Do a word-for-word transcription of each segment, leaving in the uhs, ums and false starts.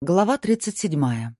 Глава тридцать седьмая.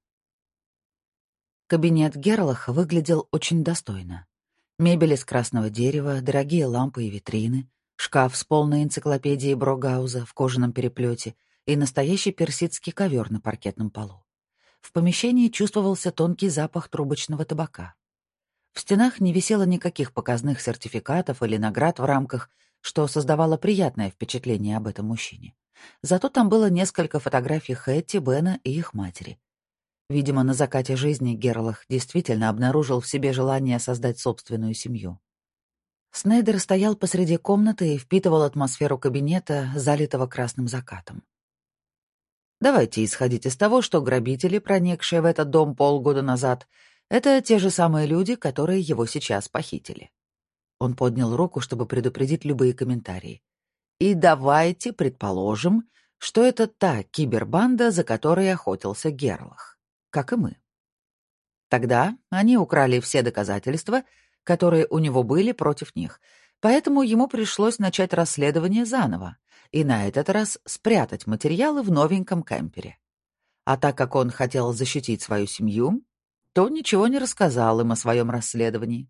Кабинет Герлаха выглядел очень достойно. Мебель из красного дерева, дорогие лампы и витрины, шкаф с полной энциклопедией Брогауза в кожаном переплете и настоящий персидский ковер на паркетном полу. В помещении чувствовался тонкий запах трубочного табака. В стенах не висело никаких показных сертификатов или наград в рамках, что создавало приятное впечатление об этом мужчине. Зато там было несколько фотографий Хэтти, Бена и их матери. Видимо, на закате жизни Герлах действительно обнаружил в себе желание создать собственную семью. Снейдер стоял посреди комнаты и впитывал атмосферу кабинета, залитого красным закатом. Давайте исходить из того, что грабители, проникшие в этот дом полгода назад, это те же самые люди, которые его сейчас похитили. Он поднял руку, чтобы предупредить любые комментарии. И давайте предположим, что это та кибербанда, за которой охотился Герлах, как и мы. Тогда они украли все доказательства, которые у него были против них, поэтому ему пришлось начать расследование заново и на этот раз спрятать материалы в новеньком кемпере. А так как он хотел защитить свою семью, то ничего не рассказал им о своем расследовании.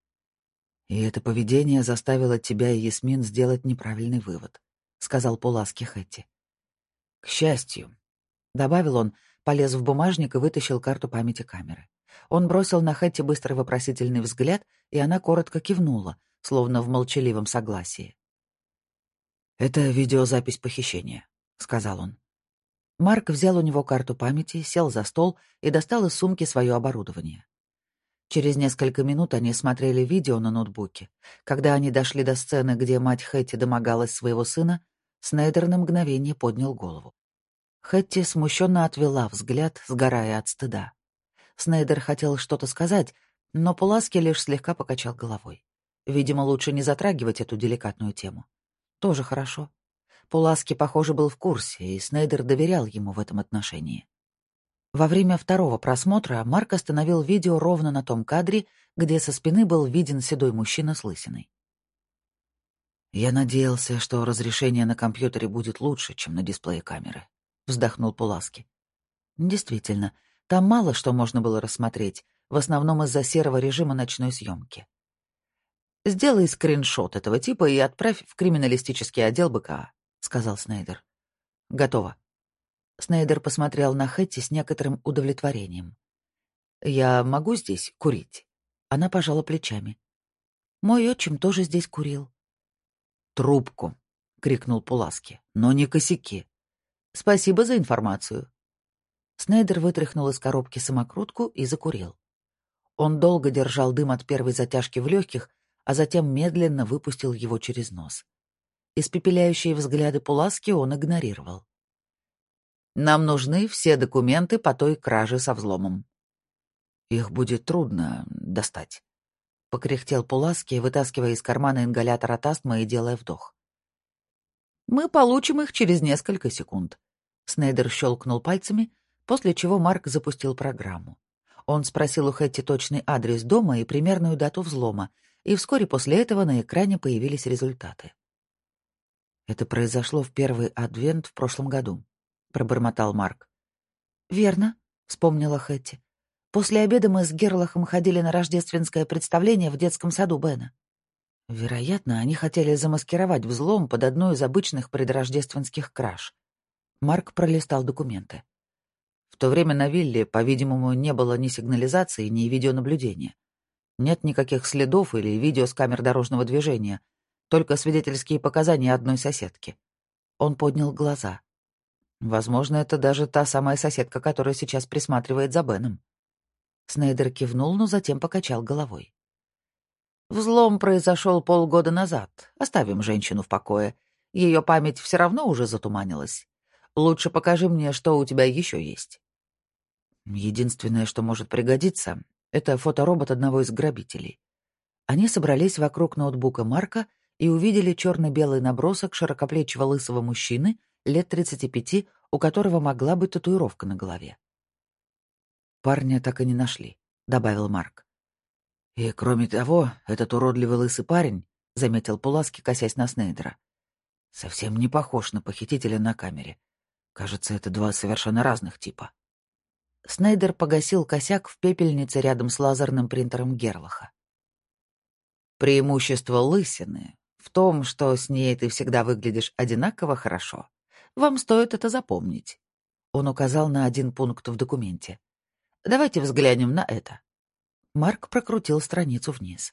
«И это поведение заставило тебя и Ясмин сделать неправильный вывод», — сказал Пуласки Хэтти. «К счастью», — добавил он, полез в бумажник и вытащил карту памяти камеры. Он бросил на Хэтти быстрый вопросительный взгляд, и она коротко кивнула, словно в молчаливом согласии. «Это видеозапись похищения», — сказал он. Марк взял у него карту памяти, сел за стол и достал из сумки свое оборудование. Через несколько минут они смотрели видео на ноутбуке. Когда они дошли до сцены, где мать Хэтти домогалась своего сына, Снейдер на мгновение поднял голову. Хэтти смущенно отвела взгляд, сгорая от стыда. Снейдер хотел что-то сказать, но Пуласки лишь слегка покачал головой. Видимо, лучше не затрагивать эту деликатную тему. Тоже хорошо. Пуласки, похоже, был в курсе, и Снейдер доверял ему в этом отношении. Во время второго просмотра Марк остановил видео ровно на том кадре, где со спины был виден седой мужчина с лысиной. «Я надеялся, что разрешение на компьютере будет лучше, чем на дисплее камеры», — вздохнул Пуласки. Действительно, там мало что можно было рассмотреть, в основном из-за серого режима ночной съемки. «Сделай скриншот этого типа и отправь в криминалистический отдел БКА», — сказал Снейдер. «Готово». Снейдер посмотрел на Хэтти с некоторым удовлетворением. «Я могу здесь курить?» Она пожала плечами. «Мой отчим тоже здесь курил». «Трубку!» — крикнул Пуласки. «Но не косяки. Спасибо за информацию». Снейдер вытряхнул из коробки самокрутку и закурил. Он долго держал дым от первой затяжки в легких, а затем медленно выпустил его через нос. Испепеляющие взгляды Пуласки он игнорировал. «Нам нужны все документы по той краже со взломом». «Их будет трудно достать», — покряхтел Пуласки, вытаскивая из кармана ингалятор от астмы и делая вдох. «Мы получим их через несколько секунд». Снейдер щелкнул пальцами, после чего Марк запустил программу. Он спросил у Хэтти точный адрес дома и примерную дату взлома, и вскоре после этого на экране появились результаты. «Это произошло в первый адвент в прошлом году», — пробормотал Марк. «Верно», — вспомнила Хэтти. «После обеда мы с Герлахом ходили на рождественское представление в детском саду Бена». Вероятно, они хотели замаскировать взлом под одну из обычных предрождественских краж. Марк пролистал документы. В то время на вилле, по-видимому, не было ни сигнализации, ни видеонаблюдения. Нет никаких следов или видео с камер дорожного движения, только свидетельские показания одной соседки. Он поднял глаза. Возможно, это даже та самая соседка, которая сейчас присматривает за Беном. Снейдер кивнул, но затем покачал головой. «Взлом произошел полгода назад. Оставим женщину в покое. Ее память все равно уже затуманилась. Лучше покажи мне, что у тебя еще есть». Единственное, что может пригодиться, это фоторобот одного из грабителей. Они собрались вокруг ноутбука Марка и увидели черно-белый набросок широкоплечего лысого мужчины лет тридцати пяти, у которого могла быть татуировка на голове. «Парня так и не нашли», — добавил Марк. «И, кроме того, этот уродливый лысый парень», — заметил Пуласки, косясь на Снейдера, — «совсем не похож на похитителя на камере. Кажется, это два совершенно разных типа. Снейдер погасил косяк в пепельнице рядом с лазерным принтером Герлаха. Преимущество лысины в том, что с ней ты всегда выглядишь одинаково хорошо. Вам стоит это запомнить. Он указал на один пункт в документе. Давайте взглянем на это. Марк прокрутил страницу вниз.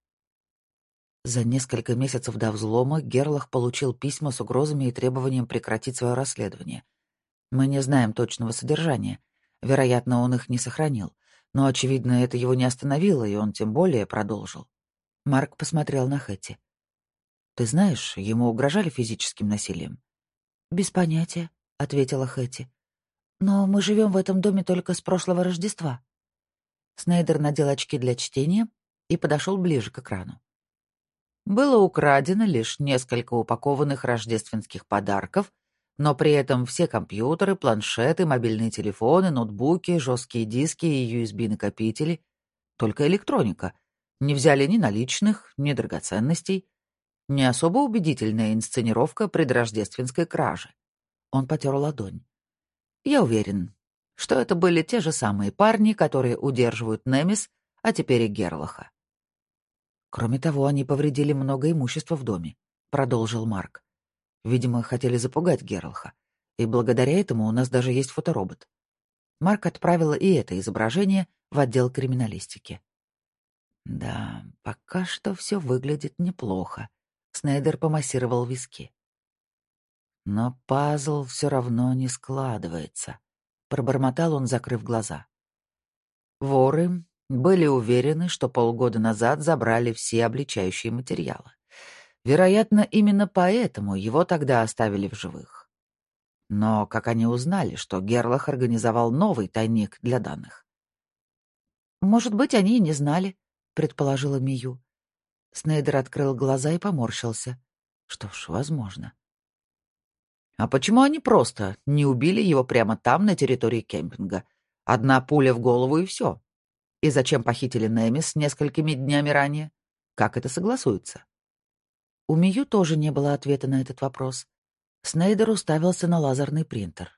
За несколько месяцев до взлома Герлах получил письма с угрозами и требованием прекратить свое расследование. Мы не знаем точного содержания. Вероятно, он их не сохранил. Но, очевидно, это его не остановило, и он тем более продолжил. Марк посмотрел на Хэтти. «Ты знаешь, ему угрожали физическим насилием?» «Без понятия», — ответила Хэтти. «Но мы живем в этом доме только с прошлого Рождества». Снейдер надел очки для чтения и подошел ближе к экрану. Было украдено лишь несколько упакованных рождественских подарков, но при этом все компьютеры, планшеты, мобильные телефоны, ноутбуки, жесткие диски и ю эс би-накопители, только электроника, не взяли ни наличных, ни драгоценностей. Не особо убедительная инсценировка предрождественской кражи. Он потер ладонь. Я уверен, что это были те же самые парни, которые удерживают Немис, а теперь и Герлаха. Кроме того, они повредили много имущества в доме, продолжил Марк. Видимо, хотели запугать Герлаха. И благодаря этому у нас даже есть фоторобот. Марк отправил и это изображение в отдел криминалистики. Да, пока что все выглядит неплохо. Снейдер помассировал виски. Но пазл все равно не складывается. Пробормотал он, закрыв глаза. Воры были уверены, что полгода назад забрали все обличающие материалы. Вероятно, именно поэтому его тогда оставили в живых. Но как они узнали, что Герлах организовал новый тайник для данных? «Может быть, они и не знали», — предположила Мию. Снейдер открыл глаза и поморщился. Что ж, возможно. А почему они просто не убили его прямо там, на территории кемпинга? Одна пуля в голову и все. И зачем похитили Немис несколькими днями ранее? Как это согласуется? У Мию тоже не было ответа на этот вопрос. Снейдер уставился на лазерный принтер.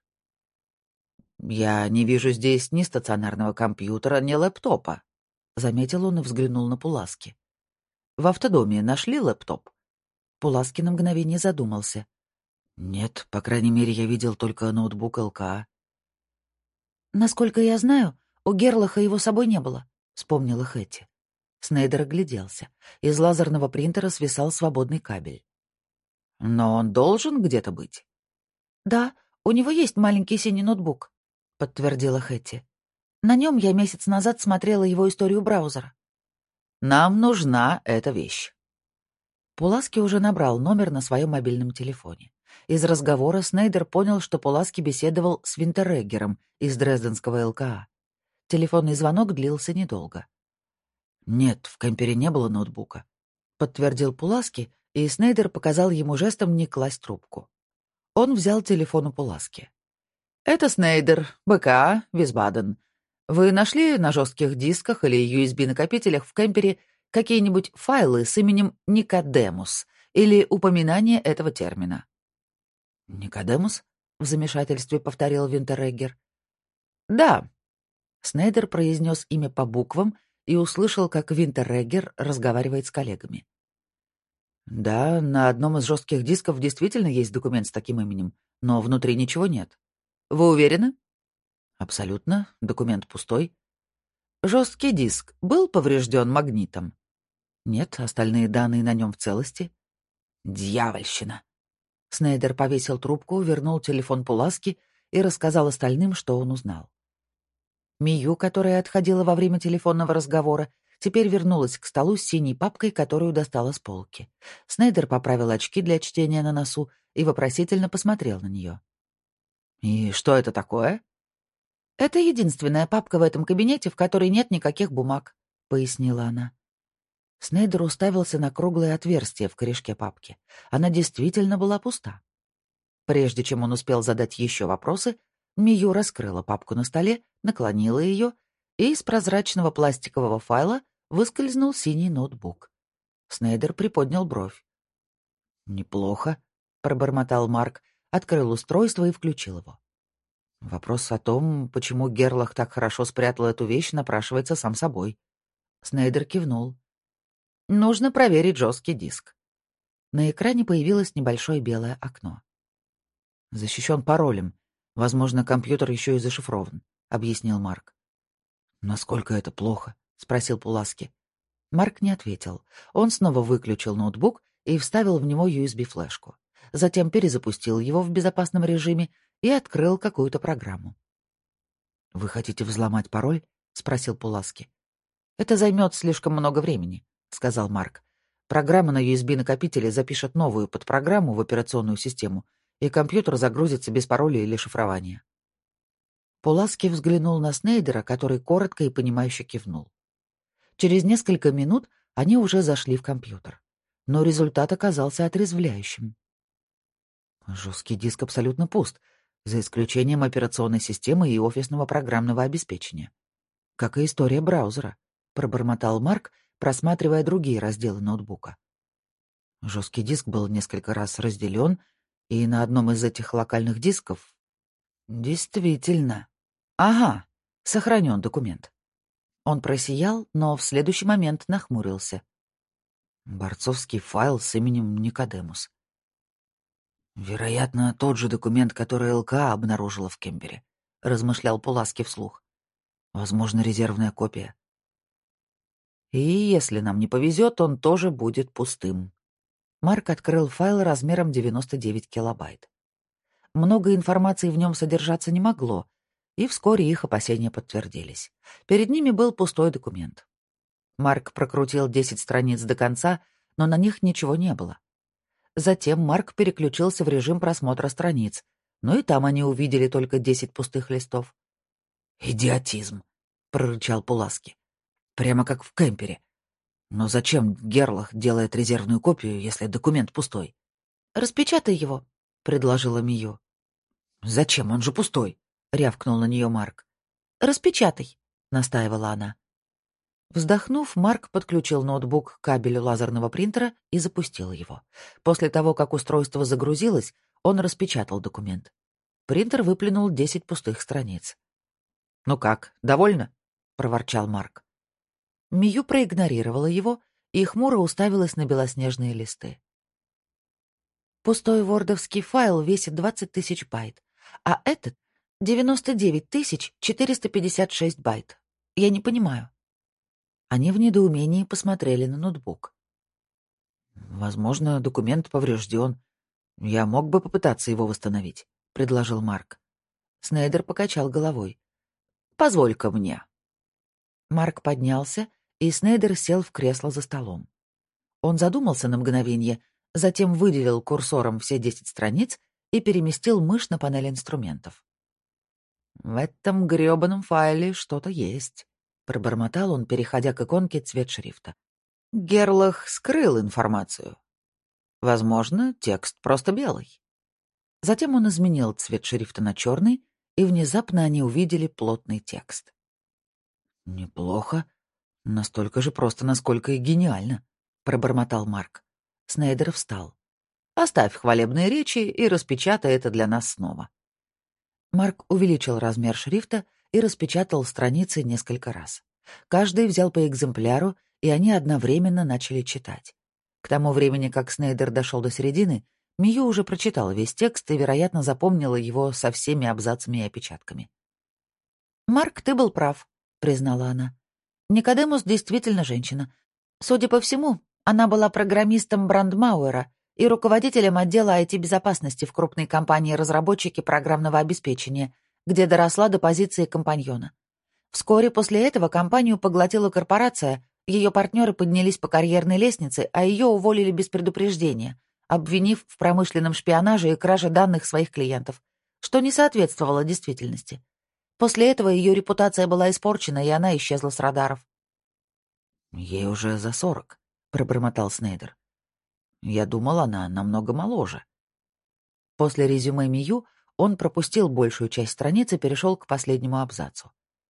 «Я не вижу здесь ни стационарного компьютера, ни лэптопа», — заметил он и взглянул на Пуласки. «В автодоме нашли лэптоп?» Пуласки на мгновение задумался. «Нет, по крайней мере, я видел только ноутбук эл ка а». «Насколько я знаю, у Герлаха его с собой не было», — вспомнила Хэтти. Снейдер огляделся. Из лазерного принтера свисал свободный кабель. «Но он должен где-то быть?» «Да, у него есть маленький синий ноутбук», — подтвердила Хэтти. «На нем я месяц назад смотрела его историю браузера». «Нам нужна эта вещь». Пуласки уже набрал номер на своем мобильном телефоне. Из разговора Снейдер понял, что Пуласки беседовал с Винтереггером из дрезденского эл ка а. Телефонный звонок длился недолго. «Нет, в кампере не было ноутбука», — подтвердил Пуласки, и Снейдер показал ему жестом не класть трубку. Он взял телефон у Пуласки. «Это Снейдер, бэ ка а, Висбаден. Вы нашли на жестких дисках или ю эс би-накопителях в кемпере какие-нибудь файлы с именем Никодемус или упоминание этого термина?» «Никодемус?» — в замешательстве повторил Винтереггер. «Да». Снейдер произнес имя по буквам и услышал, как Винтереггер разговаривает с коллегами. «Да, на одном из жестких дисков действительно есть документ с таким именем, но внутри ничего нет. Вы уверены?» «Абсолютно. Документ пустой». «Жесткий диск был поврежден магнитом?» «Нет, остальные данные на нем в целости». «Дьявольщина!» Снейдер повесил трубку, вернул телефон Пуласки и рассказал остальным, что он узнал. Мию, которая отходила во время телефонного разговора, теперь вернулась к столу с синей папкой, которую достала с полки. Снейдер поправил очки для чтения на носу и вопросительно посмотрел на нее. «И что это такое?» «Это единственная папка в этом кабинете, в которой нет никаких бумаг», — пояснила она. Снейдер уставился на круглое отверстие в корешке папки. Она действительно была пуста. Прежде чем он успел задать еще вопросы, Мию раскрыла папку на столе, наклонила ее, и из прозрачного пластикового файла выскользнул синий ноутбук. Снейдер приподнял бровь. «Неплохо», — пробормотал Марк, открыл устройство и включил его. Вопрос о том, почему Герлах так хорошо спрятал эту вещь, напрашивается сам собой. Снейдер кивнул. «Нужно проверить жесткий диск». На экране появилось небольшое белое окно. «Защищен паролем. Возможно, компьютер еще и зашифрован», — объяснил Марк. «Насколько это плохо?» — спросил Пуласки. Марк не ответил. Он снова выключил ноутбук и вставил в него ю эс би-флешку. Затем перезапустил его в безопасном режиме и открыл какую-то программу. «Вы хотите взломать пароль?» — спросил Пуласки. «Это займет слишком много времени», — сказал Марк. «Программа на ю эс би-накопителе запишет новую подпрограмму в операционную систему, и компьютер загрузится без пароля или шифрования». Пуласки взглянул на Снейдера, который коротко и понимающе кивнул. Через несколько минут они уже зашли в компьютер. Но результат оказался отрезвляющим. Жесткий диск абсолютно пуст, за исключением операционной системы и офисного программного обеспечения. Как и история браузера, пробормотал Марк, просматривая другие разделы ноутбука. Жесткий диск был несколько раз разделен, и на одном из этих локальных дисков... Действительно. Ага, сохранен документ. Он просиял, но в следующий момент нахмурился. Борцовский файл с именем Никодемус. «Вероятно, тот же документ, который ЛКА обнаружила в Кембере», — размышлял Пуласки вслух. «Возможно, резервная копия. И если нам не повезет, он тоже будет пустым». Марк открыл файл размером девяносто девять килобайт. Много информации в нем содержаться не могло, и вскоре их опасения подтвердились. Перед ними был пустой документ. Марк прокрутил десять страниц до конца, но на них ничего не было. Затем Марк переключился в режим просмотра страниц, но и там они увидели только десять пустых листов. «Идиотизм!» — прорычал Пуласки. «Прямо как в Кемпере. Но зачем Герлах делает резервную копию, если документ пустой?» «Распечатай его», — предложила Мию. «Зачем? Он же пустой!» — рявкнул на нее Марк. «Распечатай», — настаивала она. Вздохнув, Марк подключил ноутбук к кабелю лазерного принтера и запустил его. После того, как устройство загрузилось, он распечатал документ. Принтер выплюнул десять пустых страниц. «Ну как, довольно?» — проворчал Марк. Мию проигнорировала его и хмуро уставилась на белоснежные листы. «Пустой вордовский файл весит двадцать тысяч байт, а этот — девяносто девять тысяч четыреста пятьдесят шесть байт. Я не понимаю». Они в недоумении посмотрели на ноутбук. «Возможно, документ поврежден. Я мог бы попытаться его восстановить», — предложил Марк. Снейдер покачал головой. «Позволь-ка мне». Марк поднялся, и Снейдер сел в кресло за столом. Он задумался на мгновение, затем выделил курсором все десять страниц и переместил мышь на панель инструментов. «В этом грёбаном файле что-то есть», — пробормотал он, переходя к иконке цвет шрифта. Герлах скрыл информацию. Возможно, текст просто белый. Затем он изменил цвет шрифта на черный, и внезапно они увидели плотный текст. «Неплохо. Настолько же просто, насколько и гениально», — пробормотал Марк. Снейдер встал. «Оставь хвалебные речи и распечатай это для нас снова». Марк увеличил размер шрифта и распечатал страницы несколько раз. Каждый взял по экземпляру, и они одновременно начали читать. К тому времени, как Снейдер дошел до середины, Мию уже прочитала весь текст и, вероятно, запомнила его со всеми абзацами и опечатками. «Марк, ты был прав», — признала она. «Никодемус действительно женщина. Судя по всему, она была программистом Брандмауэра и руководителем отдела ай ти-безопасности в крупной компании-разработчике программного обеспечения, где доросла до позиции компаньона. Вскоре после этого компанию поглотила корпорация, ее партнеры поднялись по карьерной лестнице, а ее уволили без предупреждения, обвинив в промышленном шпионаже и краже данных своих клиентов, что не соответствовало действительности. После этого ее репутация была испорчена, и она исчезла с радаров. «Ей уже за сорок», — пробормотал Снейдер. «Я думал, она намного моложе». После резюме Мию он пропустил большую часть страниц и перешел к последнему абзацу.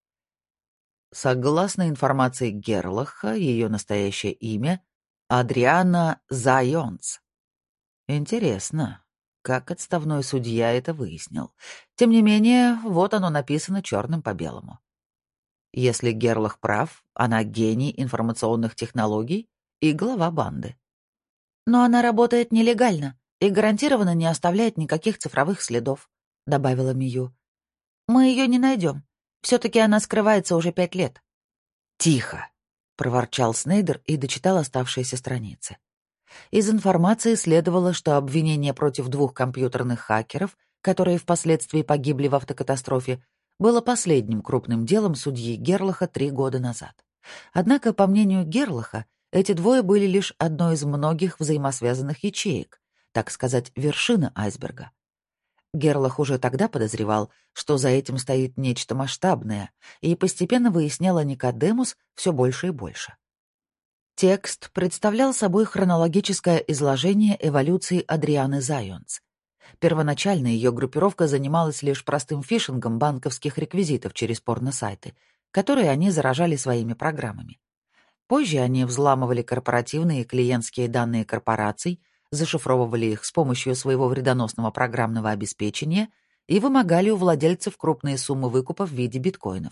Согласно информации Герлаха, ее настоящее имя — Адриана Зайонс. Интересно. как отставной судья это выяснил. Тем не менее, вот оно написано черным по белому. Если Герлах прав, она гений информационных технологий и глава банды. «Но она работает нелегально и гарантированно не оставляет никаких цифровых следов», — добавила Мию. «Мы ее не найдем. Все-таки она скрывается уже пять лет». «Тихо!» — проворчал Снейдер и дочитал оставшиеся страницы. Из информации следовало, что обвинение против двух компьютерных хакеров, которые впоследствии погибли в автокатастрофе, было последним крупным делом судьи Герлаха три года назад. Однако, по мнению Герлаха, эти двое были лишь одной из многих взаимосвязанных ячеек, так сказать, вершина айсберга. Герлах уже тогда подозревал, что за этим стоит нечто масштабное, и постепенно выясняла Никодемус все больше и больше. Текст представлял собой хронологическое изложение эволюции Адрианы Зайонс. Первоначально ее группировка занималась лишь простым фишингом банковских реквизитов через порносайты, которые они заражали своими программами. Позже они взламывали корпоративные и клиентские данные корпораций, зашифровывали их с помощью своего вредоносного программного обеспечения и вымогали у владельцев крупные суммы выкупа в виде биткоинов.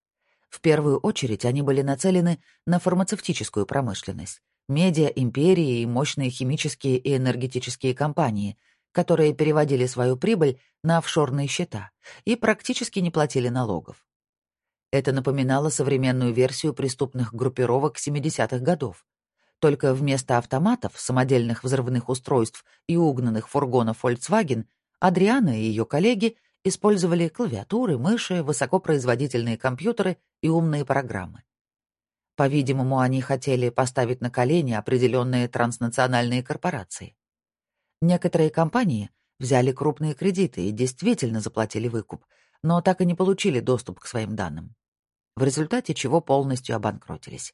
В первую очередь они были нацелены на фармацевтическую промышленность, медиа-империи и мощные химические и энергетические компании, которые переводили свою прибыль на офшорные счета и практически не платили налогов. Это напоминало современную версию преступных группировок семидесятых годов. Только вместо автоматов, самодельных взрывных устройств и угнанных фургонов Volkswagen Адриана и ее коллеги использовали клавиатуры, мыши, высокопроизводительные компьютеры и умные программы. По-видимому, они хотели поставить на колени определенные транснациональные корпорации. Некоторые компании взяли крупные кредиты и действительно заплатили выкуп, но так и не получили доступ к своим данным, в результате чего полностью обанкротились.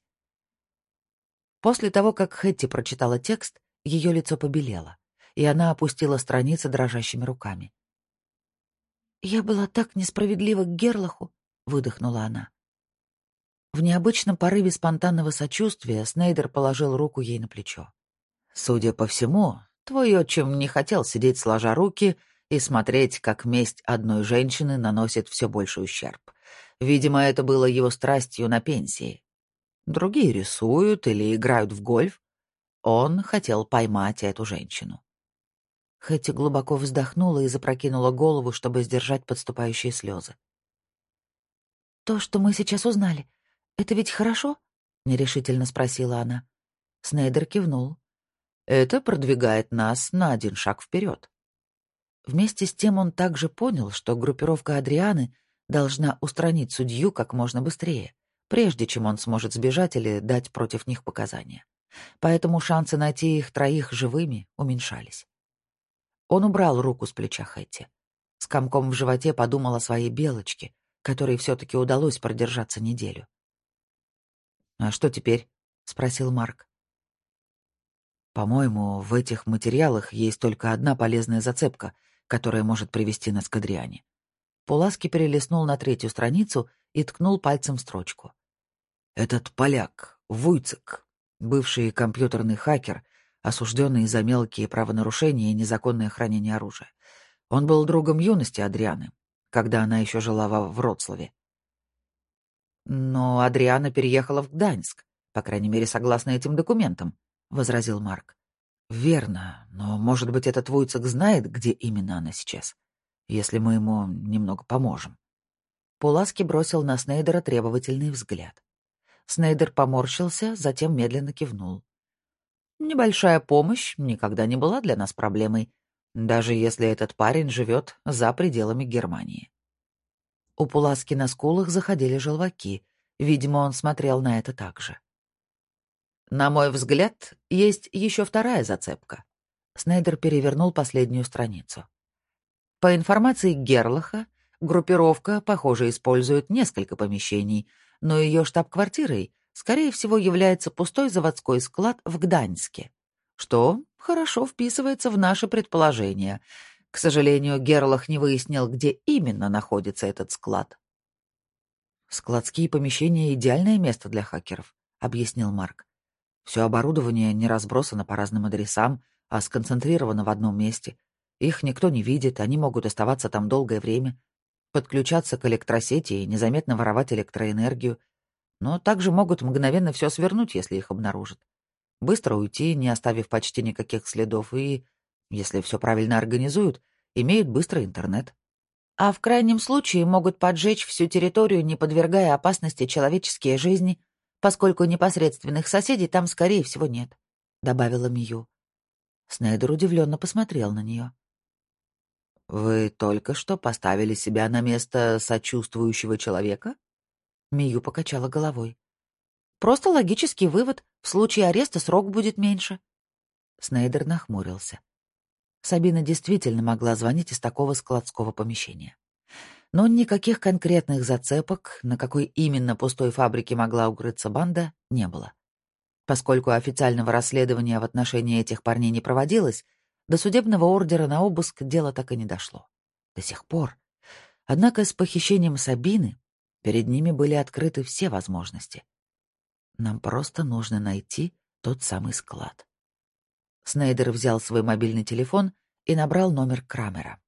После того, как Хэтти прочитала текст, ее лицо побелело, и она опустила страницы дрожащими руками. «Я была так несправедлива к Герлаху», — выдохнула она. В необычном порыве спонтанного сочувствия Снейдер положил руку ей на плечо. «Судя по всему, твой отчим не хотел сидеть сложа руки и смотреть, как месть одной женщины наносит все больший ущерб. Видимо, это было его страстью на пенсии. Другие рисуют или играют в гольф. Он хотел поймать эту женщину». Хэтти глубоко вздохнула и запрокинула голову, чтобы сдержать подступающие слезы. «То, что мы сейчас узнали, это ведь хорошо?» — нерешительно спросила она. Снейдер кивнул. «Это продвигает нас на один шаг вперед». Вместе с тем он также понял, что группировка Адрианы должна устранить судью как можно быстрее, прежде чем он сможет сбежать или дать против них показания. Поэтому шансы найти их троих живыми уменьшались. Он убрал руку с плеча Хэтти. С комком в животе подумал о своей белочке, которой все-таки удалось продержаться неделю. «А что теперь?» — спросил Марк. «По-моему, в этих материалах есть только одна полезная зацепка, которая может привести нас к Адриане». Пуласки перелистнул на третью страницу и ткнул пальцем в строчку. «Этот поляк, Вуйцек, бывший компьютерный хакер, осужденный за мелкие правонарушения и незаконное хранение оружия. Он был другом юности Адрианы, когда она еще жила во Вроцлаве. «Но Адриана переехала в Гданьск, по крайней мере, согласно этим документам», — возразил Марк. «Верно, но, может быть, этот Вуйцек знает, где именно она сейчас, если мы ему немного поможем». Пуласки бросил на Снейдера требовательный взгляд. Снейдер поморщился, затем медленно кивнул. «Небольшая помощь никогда не была для нас проблемой, даже если этот парень живет за пределами Германии». У Пуласки на скулах заходили желваки. Видимо, он смотрел на это так же. «На мой взгляд, есть еще вторая зацепка». Снейдер перевернул последнюю страницу. По информации Герлаха, группировка, похоже, использует несколько помещений, но ее штаб-квартирой, скорее всего, является пустой заводской склад в Гданьске, что хорошо вписывается в наше предположение. К сожалению, Герлах не выяснил, где именно находится этот склад. «Складские помещения — идеальное место для хакеров», — объяснил Марк. «Все оборудование не разбросано по разным адресам, а сконцентрировано в одном месте. Их никто не видит, они могут оставаться там долгое время, подключаться к электросети и незаметно воровать электроэнергию, но также могут мгновенно все свернуть, если их обнаружат. Быстро уйти, не оставив почти никаких следов, и, если все правильно организуют, имеют быстрый интернет. А в крайнем случае могут поджечь всю территорию, не подвергая опасности человеческие жизни, поскольку непосредственных соседей там, скорее всего, нет», — добавила Мию. Снейдер удивленно посмотрел на нее. «Вы только что поставили себя на место сочувствующего человека?» Мию покачала головой. «Просто логический вывод. В случае ареста срок будет меньше». Снейдер нахмурился. Сабина действительно могла звонить из такого складского помещения. Но никаких конкретных зацепок, на какой именно пустой фабрике могла укрыться банда, не было. Поскольку официального расследования в отношении этих парней не проводилось, до судебного ордера на обыск дело так и не дошло. До сих пор. Однако с похищением Сабины перед ними были открыты все возможности. Нам просто нужно найти тот самый склад. Снейдер взял свой мобильный телефон и набрал номер Крамера.